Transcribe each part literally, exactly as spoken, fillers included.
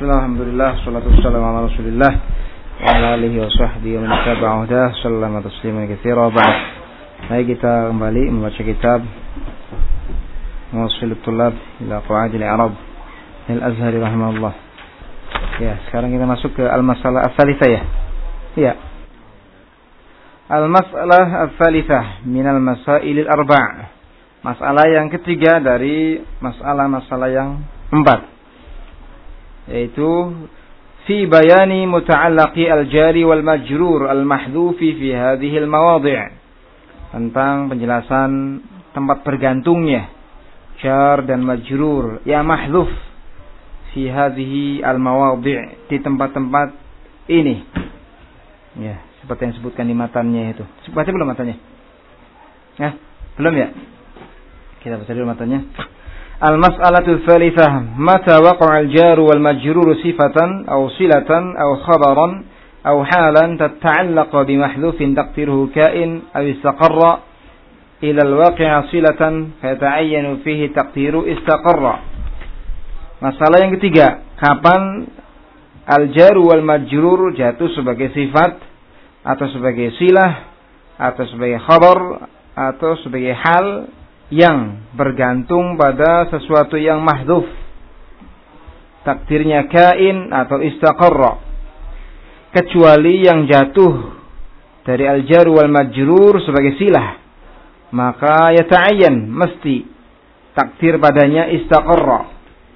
Bismillah, alhamdulillah, salatu wassalamu ala rasulillah wa ala alihi wa sahbihi wa man tabi'ahu dah sallama tasliman katsira ba'd. Mari kita kembali membaca kitab Muwassil at-Tullab ila Qawaid al-I'rab al-Azhari rahimahullah. Ya, sekarang kita masuk ke al-masalah ats-tsalitsah ya. Iya. Al-masalah ats-tsalitsah min al-masail al-arba'. Masalah yang ketiga dari masalah-masalah yang empat, yaitu fi bayani muta'allaqi al-jari wal majrur al-mahdhufi fi hadhihi al-mawadhi', tentang penjelasan tempat bergantungnya jar dan majrur yang mahdhuf fi hadhihi al-mawadhi', di tempat-tempat ini. Ya, seperti yang disebutkan di matanya itu. Baca belum matanya? Ya, belum ya? Kita baca dulu matanya. Al-mas'alatu tsalitsah, mata waqa'a al-jar wal majrur sifatan aw silatan aw khabaran aw halan tata'allaq bi mahdhufin taqdiruhu ka'in aw istaqarra ila al-waqi'a silatan fata'ayyanu fihi taqdiru istaqarra. Masalah yang ketiga, kapan al-jar wal majrur jatuh sebagai sifat atau sebagai silah atau sebagai khabar atau sebagai hal yang bergantung pada sesuatu yang mahdhuf, takdirnya kain atau istaqarra, kecuali yang jatuh dari al-jar wal majrur sebagai silah, maka yata'ayyan, mesti takdir padanya istaqarra.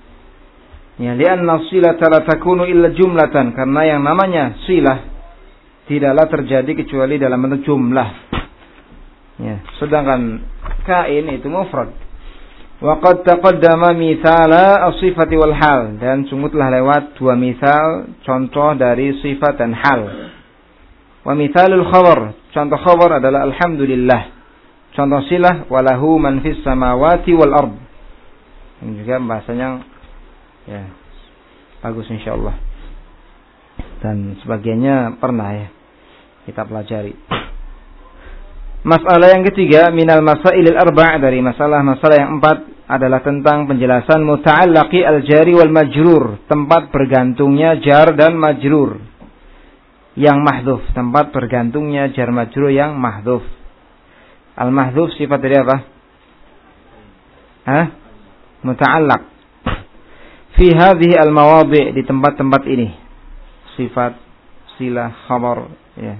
Ya, lianna silata la takunu illa jumlatan, karena yang namanya silah tidaklah terjadi kecuali dalam bentuk jumlah. Ya, sedangkan kain itu mufrad. Wa qad taqaddama mithala as-sifati wal hal, dan sungguh telah lewat dua misal contoh dari sifat dan hal. Wa mithalul khabar, contoh khabar adalah alhamdulillah. Contoh silah walahu man fis samawati wal ard. Ini juga bahasanya ya bagus insyaallah. Dan sebagiannya pernah ya kita pelajari. Masalah yang ketiga minal masailil arba', dari masalah-masalah yang empat adalah tentang penjelasan muta'allaqi al-jari wal majrur, tempat bergantungnya jar dan majrur yang mahdhuf, tempat bergantungnya jar majrur yang mahdhuf. Al-mahdhuf sifat dari apa? Hah? Muta'allaq. Fi hadhihi al-mawadhi', di tempat-tempat ini. Sifat, silah, khabar, ya.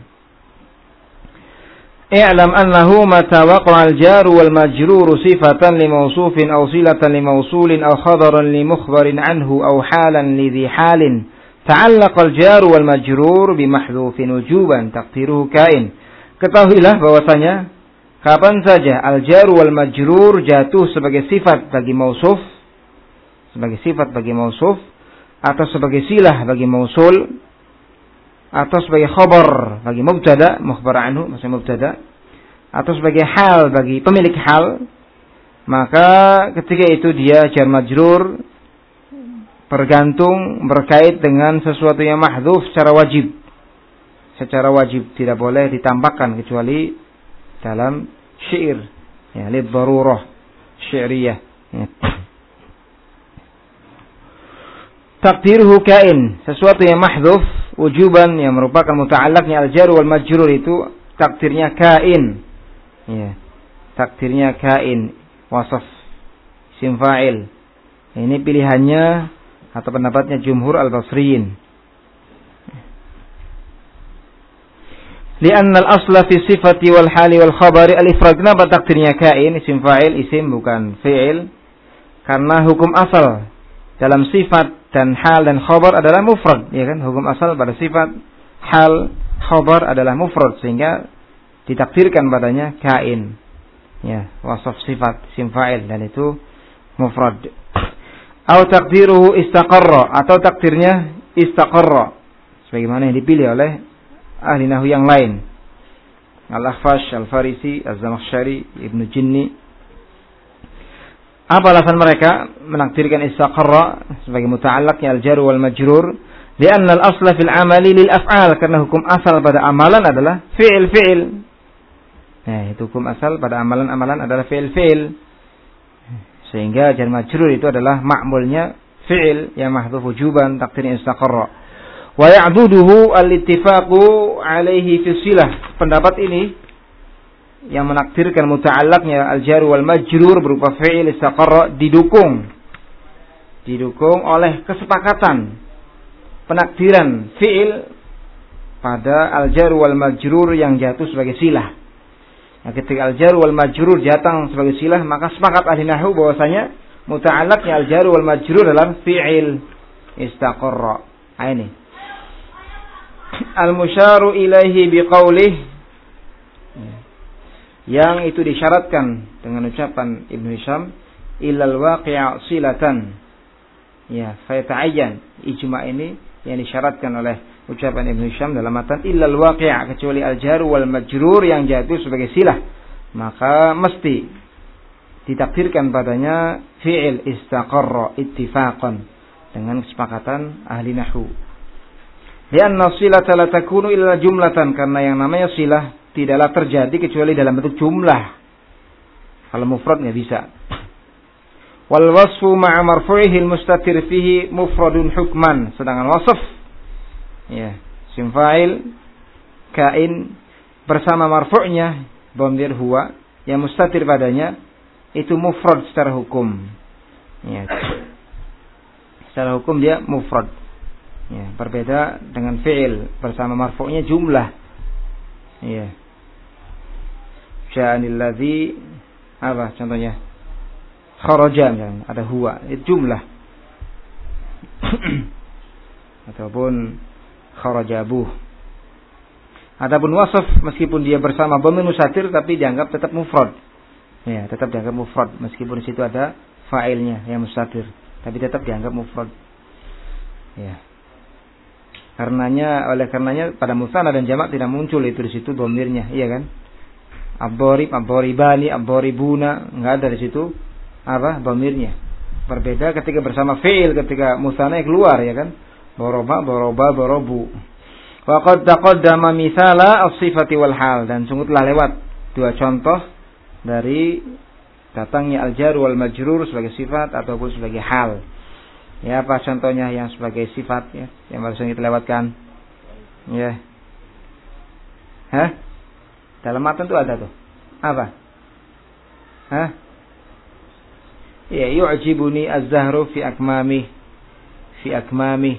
I'lam annahu mata waqa'a al-jar wal majrur sifatan li mawsufin aw silatan li mawsulin aw khabaran li mukhbarin anhu aw halan li dhi halin ta'allaqa al-jar wal majrur bi mahdhufin wujuban taqdiruhu kain. Ketahuilah bahwasanya kapan saja al-jar wal majrur jatuh sebagai sifat bagi mausuf, sebagai sifat bagi mausuf, atau sebagai silah bagi mausul, atau sebagai khabar bagi mubtada, mukhbar anhu maksudnya mubtada, atau sebagai hal bagi pemilik hal, maka ketika itu dia jar majrur bergantung, berkait dengan sesuatu yang mahdhuf secara wajib. Secara wajib tidak boleh ditambahkan kecuali dalam syair, ya, lid darurah syairiyah. Ya. Takdiruhu kain, sesuatu yang mahdhuf wujuban, yang merupakan muta'allaqnya al-jar wal majrur itu takdirnya kain. Ya. Takdirnya kain, wasaf isim fa'il. Ini pilihannya atau pendapatnya jumhur al-basriyin. Li'anna al-asla fi sifati wal hali wal khabari al-ifrad. Kenapa takdirnya kain, isim fa'il, isim bukan fi'il? Karena hukum asal dalam sifat dan hal dan khabar adalah mufrad, ya kan? Hukum asal pada sifat, hal, khabar adalah mufrad, sehingga ditakdirkan padanya kain. Ya, wasaf sifat isim fa'il, dan itu mufrad. Atau takdiruhu istaqarra, atau takdirnya istaqarra, sebagaimana yang dipilih oleh ahli nahwu yang lain. Al-Akhfash, Al-Farisi, Az-Zamakhsyari, Ibnu Jinni. Apa alasan mereka menakdirkan istaqarra sebagai muta'allaqnya al-jar wal majrur? Li'anna al-asla fil amali lil af'al, karena hukum asal pada amalan adalah fi'il fi'il. Nah, itu hukum asal pada amalan-amalan adalah fi'il fi'il. Sehingga jar majrur itu adalah ma'mulnya fi'il yang mahdhuf wujuban takdirnya istaqarra. Wa ya'duduhu al-ittifaqu alaihi fi silah. Pendapat ini yang menakdirkan muta'allaqnya al-jar wal majrur berupa fi'il istaqarra didukung didukung oleh kesepakatan penakdiran fi'il pada al-jar wal majrur yang jatuh sebagai silah. Nah, ketika al-jar wal majrur datang sebagai silah, maka sepakat ahli nahwu bahwasanya muta'allaqnya al-jar wal majrur adalah fi'il istaqarra. Nah, ini al-musyaru ilaihi biqaulih, yang itu disyaratkan dengan ucapan Ibnu Hisham, illal waqi'a silatan. Ya, fa yata'ayyan. Ijma' ini yang disyaratkan oleh ucapan Ibnu Hisham dalam matan illal waqi'a, kecuali al-jar wal majrur yang jatuh sebagai silah, maka mesti ditakdirkan padanya fi'il istaqarra ittifaqan, dengan kesepakatan ahli nahwu. Lianna silata la takunu illa jumlatan, karena yang namanya silah tidaklah terjadi kecuali dalam bentuk jumlah. Kalau mufrad nggak bisa. Wal wasfu ma'a marfu'ihi al-mustatir fihi mufradun hukman. Sedangkan wasf, ya, sim fa'il kain bersama marfu'nya dhamir huwa yang mustatir padanya itu mufrad secara hukum. Ya. Secara hukum dia mufrad. Ya, berbeda dengan fi'il bersama marfu'nya jumlah. Iya. Ja'anil ladzi, apa contohnya? Kharaja, misalnya ada huwa, itu jumlah. Ataupun kharajabuh. Adapun wasf, meskipun dia bersama dhamir mustatir tapi dianggap tetap mufrad. Ya, tetap dianggap mufrad meskipun di situ ada fa'ilnya yang mustatir, tapi tetap dianggap mufrad. Ya. Karenanya, oleh karenanya pada musanna dan jamak tidak muncul itu di situ dhamirnya, iya kan? Ad-dharib, ad-dharibani, ad-dharibuna, enggak ada di situ apa dhamirnya. Berbeda ketika bersama fi'il, ketika musanna keluar, ya kan? Daraba, daraba, darabu. Wa qad taqaddama mithala as-sifati wal hal, dan sungguh telah lewat dua contoh dari datangnya al-jar wal majrur sebagai sifat ataupun sebagai hal. Ya, apa contohnya yang sebagai sifat, ya, yang barusan kita lewatkan? Ya. Hah? Dalam matan itu ada tuh. Apa? Hah? Ya, yu'jibuni az-zahru fi akmami. Fi akmami.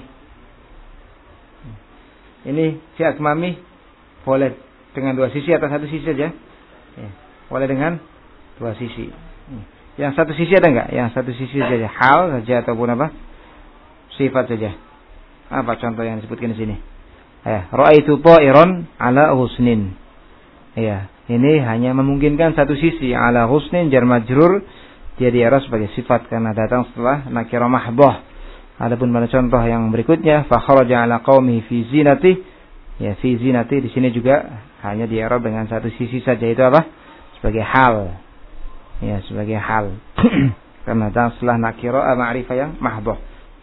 Ini fi akmami boleh dengan dua sisi atau satu sisi saja? Ya. Boleh dengan dua sisi. Yang satu sisi ada enggak? Yang satu sisi saja, hal saja ataupun apa? Sifat saja. Apa contoh yang disebutkan di sini? Ya, ra'aitu ta'iran ala husnin. Ya, ini hanya memungkinkan satu sisi, ala husnin jar majrur, dia diarah sebagai sifat karena datang setelah nakirah mahbah. Adapun pada contoh yang berikutnya, fa kharaja ala qaumi fi zinati. Ya, fi zinati di sini juga hanya diarah dengan satu sisi saja, itu apa? Sebagai hal. Ya, sebagai hal. Karena datang setelah nakirah ma'rifah yang mahbah.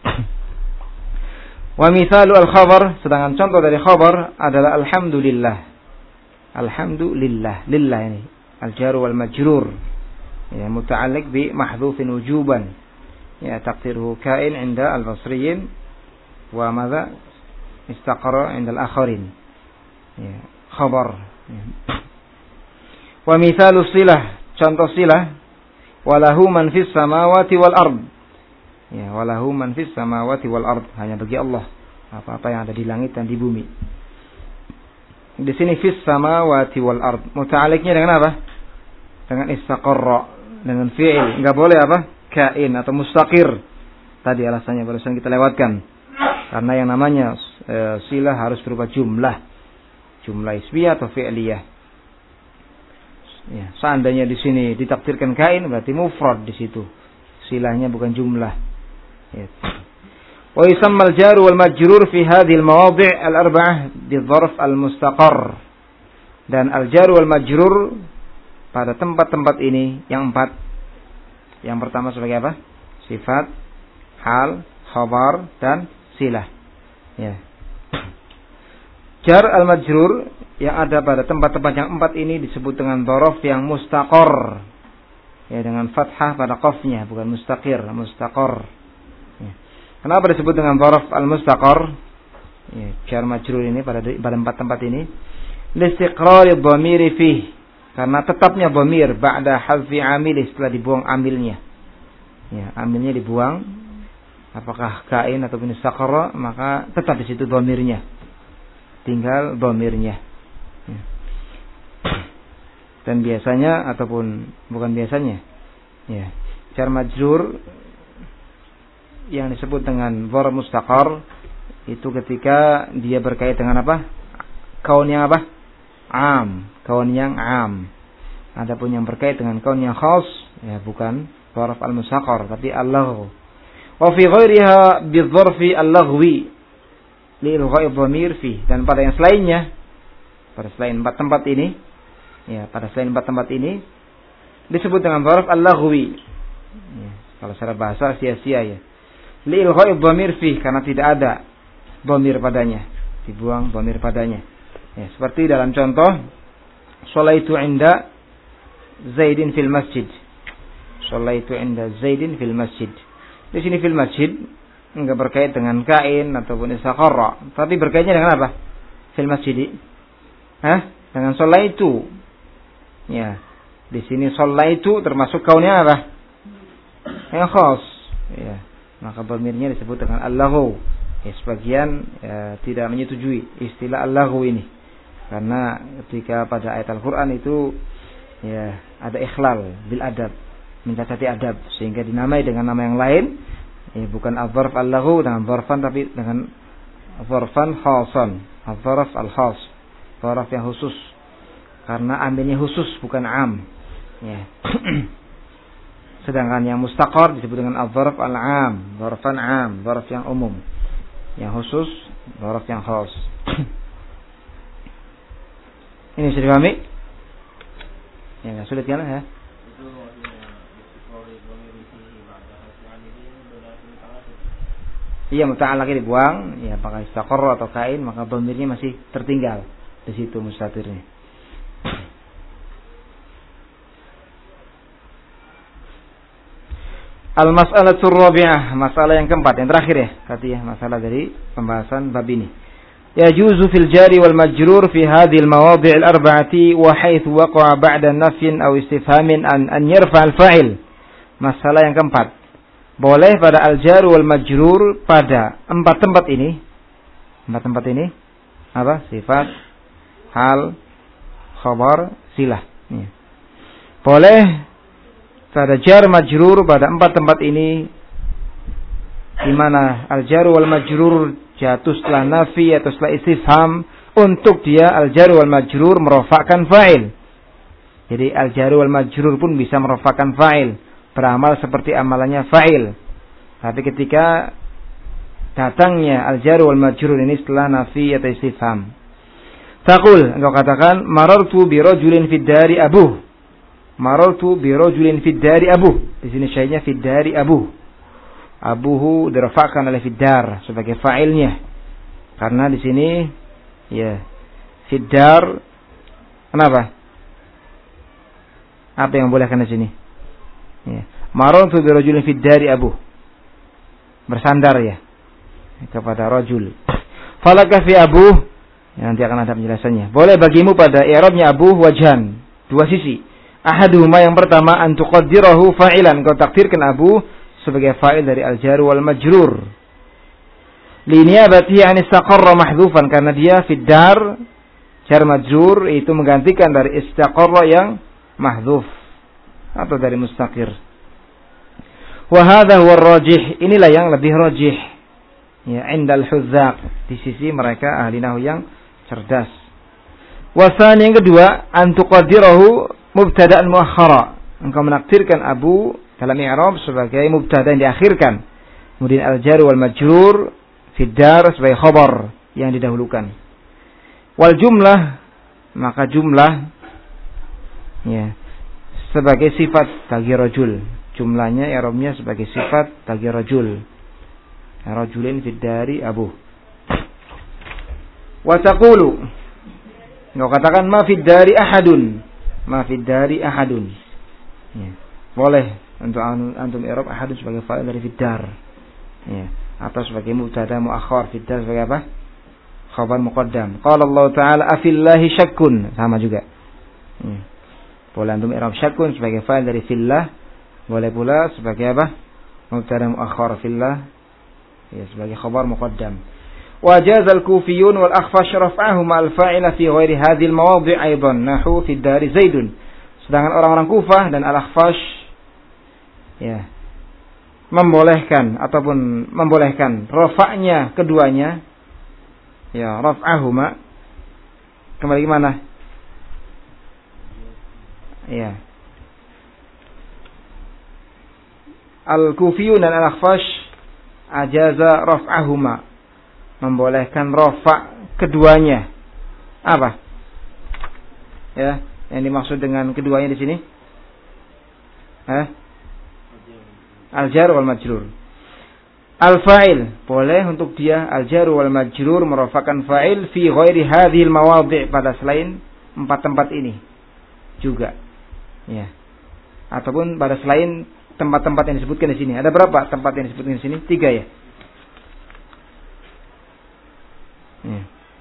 Wa mithalu al-khabar, sedangkan contoh dari khabar adalah alhamdulillah. Alhamdulillah, lillah ini al-jar wal majrur. Ya, muta'alliq bi mahdhufin wujuban. Ya, taqdiruhu kain 'inda al-basriyin wa madza istaqara 'inda al-akharin. Ya, khabar. Ya. Wa mithalu silah, contoh silah, walahu man fis samawati wal ard. Ya, walahu man fis samawati wal ard, hanya bagi Allah apa-apa yang ada di langit dan di bumi. Di sini fis samawati wal ard, muta'alliqnya dengan apa? Dengan istaqarra, dengan fi'il. Enggak boleh apa? Kain atau mustaqir. Tadi alasannya barusan kita lewatkan. Karena yang namanya e, silah harus berupa jumlah. Jumlah ismiyah atau fi'liyah. Ya, seandainya di sini ditakdirkan kain, berarti mufrad di situ. Silahnya bukan jumlah. Ya. Wa yusamma al-jar wal majrur fi hadhihi al-mawadhi' al-arba'ah bi-dharf al-mustaqar. Dan al-jar wal majrur pada tempat-tempat ini yang empat. Yang pertama sebagai apa? Sifat, hal, khabar, dan silah. Ya. Jar al-majrur yang ada pada tempat-tempat yang empat ini disebut dengan dhorof yang mustaqor. Ya, dengan fathah pada qafnya, bukan mustaqir, mustaqor. Ya. Kenapa disebut dengan dzaraf al-mustaqar? Ya, jar majrur ini pada pada empat tempat ini. Listiqrar ad-dhamir fihi, karena tetapnya dhamir ba'da hazfi amil, setelah dibuang amilnya. Ya, amilnya dibuang, apakah kain ataupun istaqarra, maka tetap di situ dhamirnya. Tinggal dhamirnya. Ya. Dan biasanya ataupun bukan biasanya, ya, jar majrur yang disebut dengan dzaraf mustaqar itu ketika dia berkait dengan apa? Kaun yang apa? Am, kaun yang am. Adapun yang berkait dengan kaun yang khas, ya bukan dzaraf al-mustaqar tapi al-lagh. Wa fi ghairiha bi-dzarfi al-laghwi li ilgha'i dhamir fi, dan pada yang selainnya, pada selain empat tempat ini, ya pada selain empat tempat ini disebut dengan dzaraf al-laghwi. Ya, kalau secara bahasa sia-sia ya. Li ilgha'i dhamir fi, karena tidak ada dhamir padanya, dibuang dhamir padanya. Ya, seperti dalam contoh sholaitu inda Zaidin fil masjid. Sholaitu inda Zaidin fil masjid. Di sini fil masjid enggak berkait dengan kain ataupun istaqarra, tapi berkaitnya dengan apa? Fil masjid. Hah? Dengan sholaitu. Ya. Di sini sholaitu termasuk kaunnya apa? Yang khas. Ya. Maka dhamirnya disebut dengan al-laghu. Ya, sebagian ya, tidak menyetujui istilah al-laghu ini, karena ketika pada ayat Al-Quran itu ya ada ikhlal bil adab, mencacati adab, sehingga dinamai dengan nama yang lain, ya, bukan al-dzarf al-laghu dengan dzarfan, tapi dengan dzarfan khasan, al-dzarf al-khas, dzarf yang khusus, karena ambilnya khusus bukan am. Ya. Sedangkan yang mustaqar disebut dengan al-dzarf al-am, dzarfan am, dzarf yang umum. Yang khusus, dzaraf yang khas. Ini sudah dipahami? Ya, enggak sulit kan ya? Iya, muta'allaq dibuang, ya pakai istaqarra atau kain, maka dhamirnya masih tertinggal di situ mustatirnya. Al-mas'alatur rabi'ah, masalah yang keempat, yang terakhir ya, kata ya, masalah dari pembahasan bab ini. Yajuzu fil jari wal majrur fi hadhihi al-mawadhi' al-arba'ati wa haythu waqa'a ba'da nafyin aw istifhamin an an yarfa' al-fa'il. Masalah yang keempat. Boleh pada al-jar wal majrur pada empat tempat ini. Empat tempat ini apa? Sifat, hal, khabar, silah. Ya. Boleh pada jar majrur pada empat tempat ini, di mana al-jar wal majrur jatuh setelah nafi atau setelah istifham, untuk dia al-jar wal majrur merofakkan fa'il. Jadi al-jar wal majrur pun bisa merofakkan fa'il, beramal seperti amalannya fa'il. Tapi ketika datangnya al-jar wal majrur ini setelah nafi atau istifham, taqul, engkau katakan marartu bi rajulin fid dari abuh. Marartu bi rajulin fid dari abuh. Di sini syai'nya fid dari abuh. Abuhu dirafa'kan oleh fid dar sebagai fa'ilnya. Karena di sini ya fid dar, kenapa? Apa yang bolehkan di sini? Ya. Marartu bi rajulin fid dari abuh. Bersandar ya kepada rajul. Falaka fi abuh, ya, nanti akan ada penjelasannya. Boleh bagimu pada i'rabnya abuh wajhan, dua sisi. Ahaduhuma, yang pertama, an tuqaddirahu fa'ilan, kau takdirkan abu sebagai fa'il dari al-jar wal majrur. Liniyabati an istaqarra mahdhufan, karena dia fid dar jar majrur itu menggantikan dari istaqarra yang mahdhuf atau dari mustaqir. Wa hadha huwa ar-rajih, inilah yang lebih rajih ya indal huzzaq, di sisi mereka ahli nahwu yang cerdas. Wa tsani, yang kedua, an tuqaddirahu mubtada'an muakhkhara, engkau menakdirkan abu dalam i'rab sebagai mubtada yang diakhirkan, kemudian al-jar wal majrur fid dar sebagai khabar yang didahulukan. Wal jumlah, maka jumlah ya sebagai sifat bagi rajul, jumlahnya i'rabnya sebagai sifat bagi rajul. Rajulin fid dari abu. Wa taqulu, engkau katakan ma fid dari ahadun, ma fid dari ahadun. Ya. Boleh untuk antum i'rab ahadun sebagai fa'il dari fid dar. Ya. atau sebagai mubtada muakhar, fiddar sebagai apa? Khabar muqaddam. Qala Allah Ta'ala afillahi syakkun, sama juga. Hmm. Boleh antum i'rab syakkun sebagai fa'il dari fillah, boleh pula sebagai apa? Mubtada muakhar fillah, ya sebagai khabar muqaddam. Wa jaza al-Kufiyyun wal Akhfash raf'ahu ma'al fa'ila fi ghairi hadhihi al-mawadhi' aidan nahu fi dari Zaidun. Sedangkan orang-orang Kufah dan Al-Akhfash ya membolehkan ataupun membolehkan rafa'nya keduanya, ya raf'ahuma kembali ke mana? Ya. Al-Kufiyyun dan Al-Akhfash ajaza raf'ahuma, membolehkan rafa' keduanya. Apa? Ya, yang dimaksud dengan keduanya di sini? Eh? Al-jar wal majrur. Al-fa'il, boleh untuk dia al-jar wal majrur merofakkan fa'il fi ghairi hadhil mawadhi' pada selain empat tempat ini juga. Ya. Ataupun pada selain tempat-tempat yang disebutkan di sini. Ada berapa tempat yang disebutkan di sini? Tiga ya. Ya.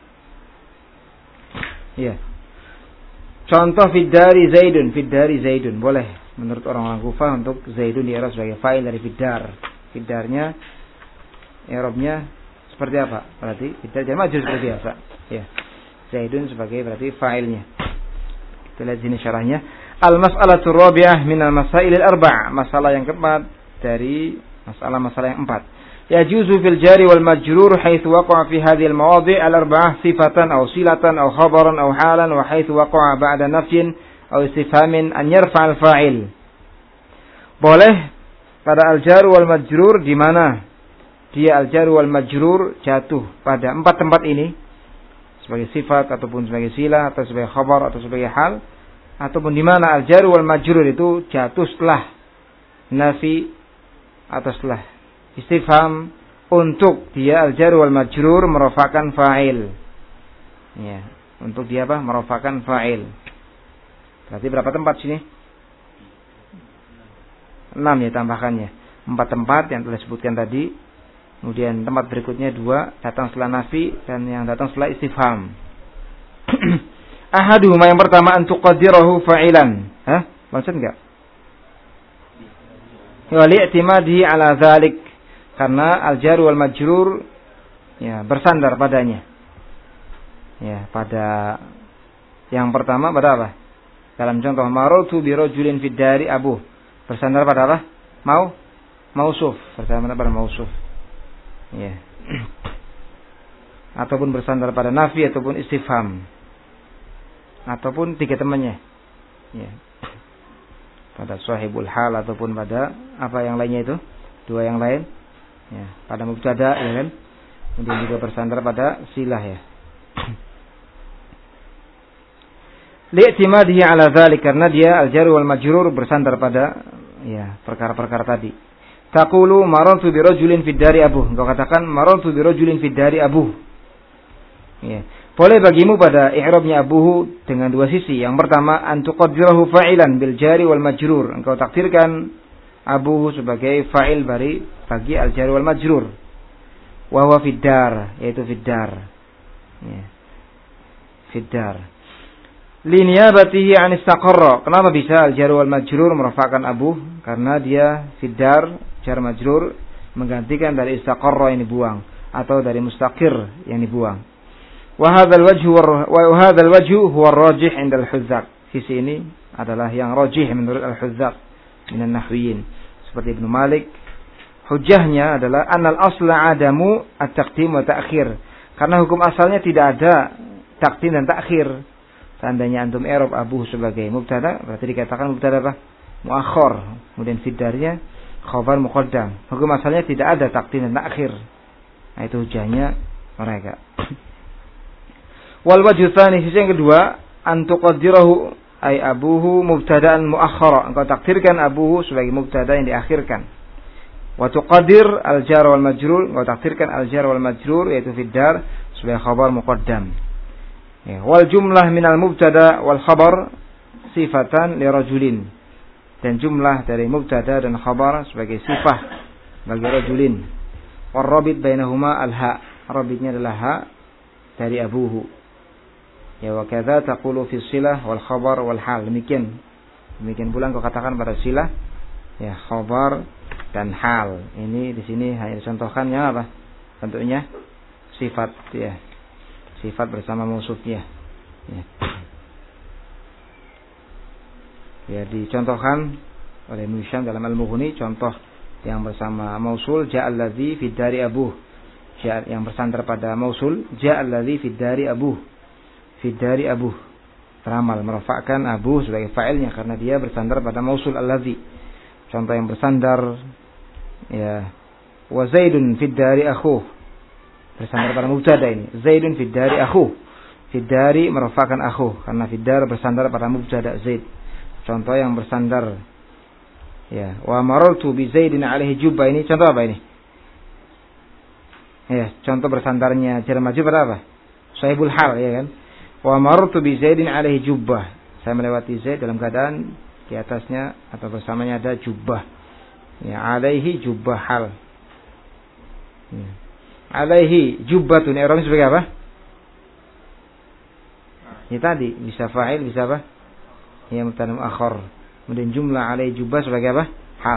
Ya. Contoh fiddari Zaidun, fiddari Zaidun boleh menurut orang-orang Kufah untuk Zaidun di i'rab sebagai fa'il dari fiddar. Fiddarnya i'rabnya seperti apa? Berarti fiddar jadi majrur seperti biasa. Ya. Zaidun sebagai berarti fa'ilnya. Kita lihat sini syarahnya. Al-mas'alatu rabi'ah min al-masail al-arba'. Masalah yang keempat dari masalah-masalah yang empat. Yajuzu fil jari wal majrur haitsu waqa'a fi hadhihi al-mawadhi' al-arba'ah sifatan aw silatan aw khabaran aw halan wa haitsu waqa'a ba'da nafyin aw istifhamin an yarfa' al-fa'il. Boleh pada al-jar wal majrur di mana dia al-jar wal majrur jatuh pada empat tempat ini sebagai sifat ataupun sebagai silah atau sebagai khabar atau sebagai hal, ataupun di mana al-jar wal majrur itu jatuh setelah nafi atau setelah istifham untuk dia al-jar wal majrur merofakkan fa'il. Ya, untuk dia apa? Merofakkan fa'il. Berarti berapa tempat sini? Enam ya tambahkannya. Empat tempat yang telah disebutkan tadi. Kemudian tempat berikutnya dua, datang setelah nafi dan yang datang setelah istifham. Ahaduhuma yang pertama antuqaddirahu fa'ilan. Hah? Maksud enggak? Wa li'timadihi ala dzalik. Karena al-jar wal majrur ya bersandar padanya. Ya, pada yang pertama pada apa? Dalam contoh marartu bi rajulin fid dari abu. Bersandar pada apa? Mau mausuf, bersandar pada mausuf. Ya. Ataupun bersandar pada nafi ataupun istifham. Ataupun tiga temannya. Ya. Pada sahibul hal ataupun pada apa yang lainnya itu? Dua yang lain. Ya, pada mubtada ya kan. Kemudian juga bersandar pada silah ya. Li'timadihi ala dzalik karena dia al-jar wal majrur bersandar pada ya perkara-perkara tadi. Taqulu marartu bi rajulin fid dari abuh. Engkau katakan marartu bi rajulin fid dari abuh. Ya. Boleh bagimu pada i'rabnya abuhu dengan dua sisi. Yang pertama an tuqaddirahu fa'ilan bil jari wal majrur. Engkau takdirkan abuhu sebagai fa'il bari bagi al jari wal majrur. Wa huwa fid dar, yaitu fid dar. Ya. Fid dar. Liniyabatihi an istaqarra. Kenapa bisa al jar wal majrur merafa'kan abuh? Karena dia fid dar, jar majrur menggantikan dari istaqarra yang dibuang atau dari mustaqir yang dibuang. Wa hadzal wajhu wa hadzal wajhu huwa ar-rajih 'inda al-huzzaq. Sisi ini adalah yang rajih menurut al-huzzaq minan nahwiyin seperti Ibnu Malik. Hujjahnya adalah annal asla adamu at-taqdim wa ta'khir. Karena hukum asalnya tidak ada taqdim dan ta'khir. Seandainya antum i'rab abuh sebagai mubtada, berarti dikatakan mubtada apa? Muakhar. Kemudian fidarnya khabar muqaddam. Hukum asalnya tidak ada taqdim dan ta'khir. Nah, itu hujahnya mereka. Wal wajhu tsani, sisi yang kedua, an tuqaddirahu ay abuhu mubtada'an muakhkhara. Engkau takdirkan abuhu sebagai mubtada yang diakhirkan. Wa tuqaddir al jar wal majrur, engkau takdirkan al jar wal majrur yaitu fiddar sebagai khabar muqaddam. Ya, wal jumlah minal mubtada wal khabar sifatan li rajulin. Dan jumlah dari mubtada dan khabar sebagai sifah bagi rajulin. Warrabit bainahuma al-ha. Rabitnya adalah ha dari abuhu. Ya wa kadza taqulu fi silah wal khabar wal hal. Demikian. Demikian pula kau katakan pada silah, ya khabar dan hal. Ini di sini hanya dicontohkannya apa? Bentuknya sifat ya. Sifat bersama mausufnya. Ya. Ya dicontohkan oleh Ibnu Hisham dalam Al-Mughni, contoh yang bersama mausul ja'al ladzi fid dari abuh. Ja' yang bersandar pada mausul ja'al ladzi fid dari abuh. Fid dari abuh. Teramal merafa'kan abuh sebagai fa'ilnya karena dia bersandar pada mausul alladzi. Contoh yang bersandar ya wa Zaidun fid dari akhuh. Bersandar pada mubtada ini. Zaidun fid dari akhuh. Fid dari merafa'kan akhuh karena fid dar bersandar pada mubtada Zaid. Contoh yang bersandar ya wa marartu bi Zaidin alaihi jubbah, ini contoh apa ini? Ya, contoh bersandarnya jar majrur pada apa? Sahibul hal ya kan? Wa marartu bi Zaidin alaihi jubbah. Saya melewati Zaid dalam keadaan di atasnya atau bersamanya ada jubbah. Ya, alaihi jubbah hal. Ya. Alaihi jubbatun i'rabnya sebagai apa? Ini tadi bisa fa'il bisa apa? Ya mubtada muakhar. Kemudian jumlah alaihi jubbah sebagai apa? Hal.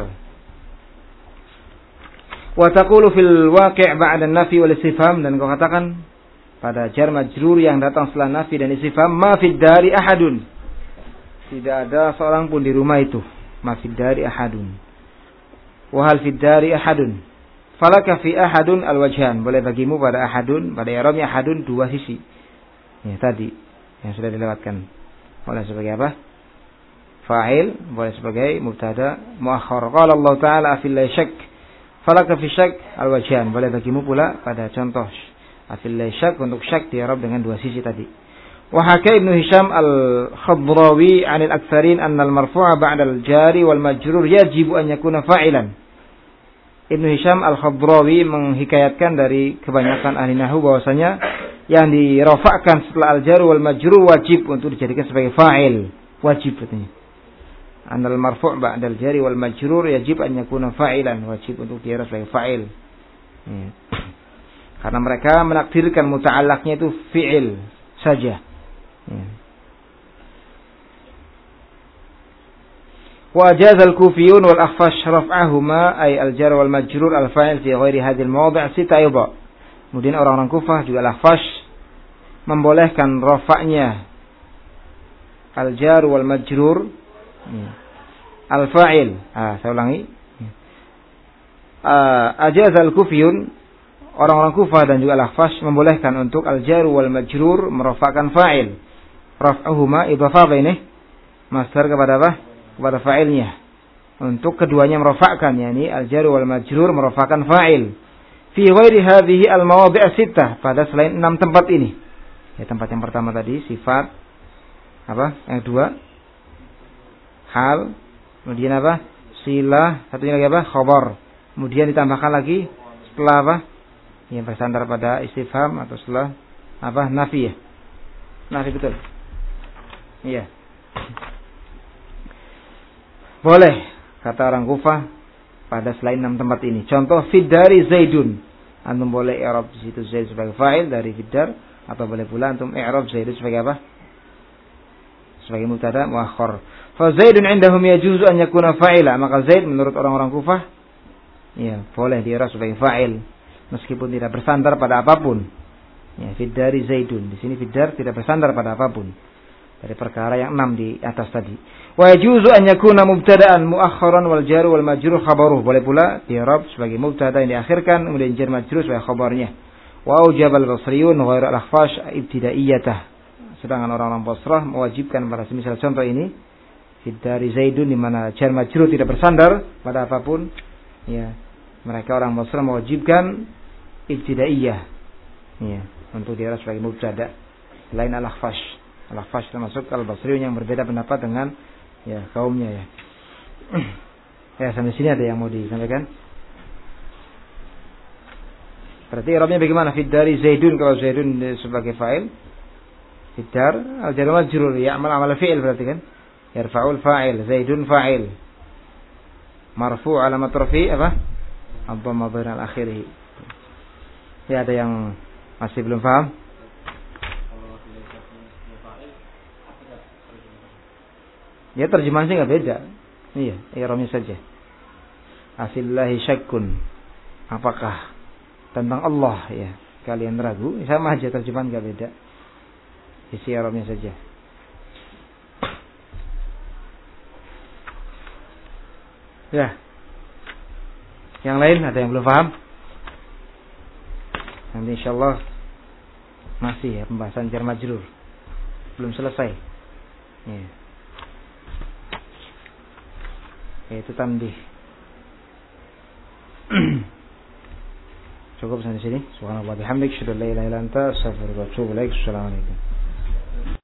Wa taqulu fil waqi' ba'da an-nafi wal istifham, dan kau katakan pada jar majrur yang datang setelah nafi dan istifham, ma fid dari ahadun. Tidak ada seorang pun di rumah itu. Ma fid dari ahadun. Wa hal fid dari ahadun. Falaka fi ahadun al-wajhan. Boleh bagimu pada ahadun, pada i'rabnya ahadun dua sisi. Ya tadi yang sudah dilewatkan. Boleh sebagai apa? Fa'il, boleh sebagai mubtada muakhar. Qala Allah Ta'ala afil la syak. Falaka fi syak al-wajhan. Boleh bagimu pula pada contoh afil la syak, untuk syak di i'rab dengan dua sisi tadi. Wa haka Ibnu Hisham al-Khadrawi 'anil aktsarin anna al-marfu'a ba'da al-jari wal majrur yajibu an yakuna fa'ilan. Ibnu Hisham al-Khadrawi menghikayatkan dari kebanyakan ahli nahwu bahwasanya yang dirafa'kan setelah al-jar wal majrur wajib untuk dijadikan sebagai fa'il. Wajib katanya. Anal marfu' ba'da al-jar wal majrur yajib an yakuna fa'ilan. Wajib untuk diarah sebagai fa'il. Ya. Karena mereka menakdirkan muta'allaqnya itu fi'il saja. Ya. وأجاز الكوفيون والأخفش رفعهما أي الجار والمجرور الفاعل في غير هذه المواضع ستة أيضا. Kemudian orang-orang Kufah juga al-Akhfash membolehkan rafa'nya al-jar wal majrur al-fa'il. Ah, saya ulangi. Ajaz al-Kufiyun, orang-orang Kufah dan juga al-Akhfash membolehkan untuk al-jar wal majrur merafa'kan fa'il. Raf'uhuma idhafah ini masdar kepada apa? Kepada fa'ilnya. Untuk keduanya merafa'kan, yakni al-jar wal majrur merafa'kan fa'il. Fi ghairi hadhihi al-mawadhi' as-sittah, pada selain enam tempat ini. Ya, tempat yang pertama tadi sifat apa? Yang kedua hal, kemudian apa? Silah, satunya lagi apa? Khabar. Kemudian ditambahkan lagi setelah apa? Yang bersandar pada istifham atau setelah apa? Nafi ya. Nafi betul. Iya. Boleh, kata orang Kufah pada selain enam tempat ini. Contoh fiddari Zaidun. Antum boleh i'rab di situ Zaid sebagai fa'il dari fiddar, atau boleh pula antum i'rab Zaid sebagai apa? Sebagai mubtada muakhar. Fa Zaidun 'indahum yajuzu an yakuna fa'ila. Maka Zaid menurut orang-orang Kufah ya, boleh di-i'rab sebagai fa'il meskipun tidak bersandar pada apapun. Ya, fiddari Zaidun. Di sini fiddar tidak bersandar pada apapun dari perkara yang enam di atas tadi. Wa yajuzu an yakuna mubtada'an muakharan wal jar wal majrur khabaruh. Boleh pula di-i'rab sebagai mubtada yang diakhirkan kemudian jar majrur sebagai khabarnya. Wa ujabal basriyun ghairu al-akhfash ibtidaiyatah. Sedangkan orang-orang Basrah mewajibkan pada semisal contoh ini fiddari Zaidun, di mana jar majrur tidak bersandar pada apapun. Ya, mereka orang Basrah mewajibkan ibtidaiyah. Ya, untuk di-i'rab sebagai mubtada lain al-akhfash. Al-Akhfash termasuk al-Basriyun yang berbeda pendapat dengan ya kaumnya ya. Ya, sampai sini ada yang mau disampaikan? Berarti i'rabnya bagaimana? Fiddari Zaidun, kalau Zaidun sebagai fa'il, fiddar al-jar majrur ya'mal amal fi'il, berarti kan? Yarfa'ul fa'il, Zaidun fa'il. Marfu' alamat rafi' apa? Ad-dhamma dhahira al-akhirih. Ya, ada yang masih belum paham? Ya, terjemahan sih nggak beda. Iya, i'rabnya saja. Afillahi syakkun. Apakah tentang Allah ya kalian ragu? Sama aja, terjemahan nggak beda. Isi i'rabnya saja. Ya. Yang lain ada yang belum paham? Nanti insyaallah masih ya pembahasan jar majrur. Belum selesai. Ya. Itu tambih. Cukup sampai sini. Subhanallah bihamdik, syukur la ilaha illa anta, astaghfiruka wa atubu ilaik. Assalamualaikum.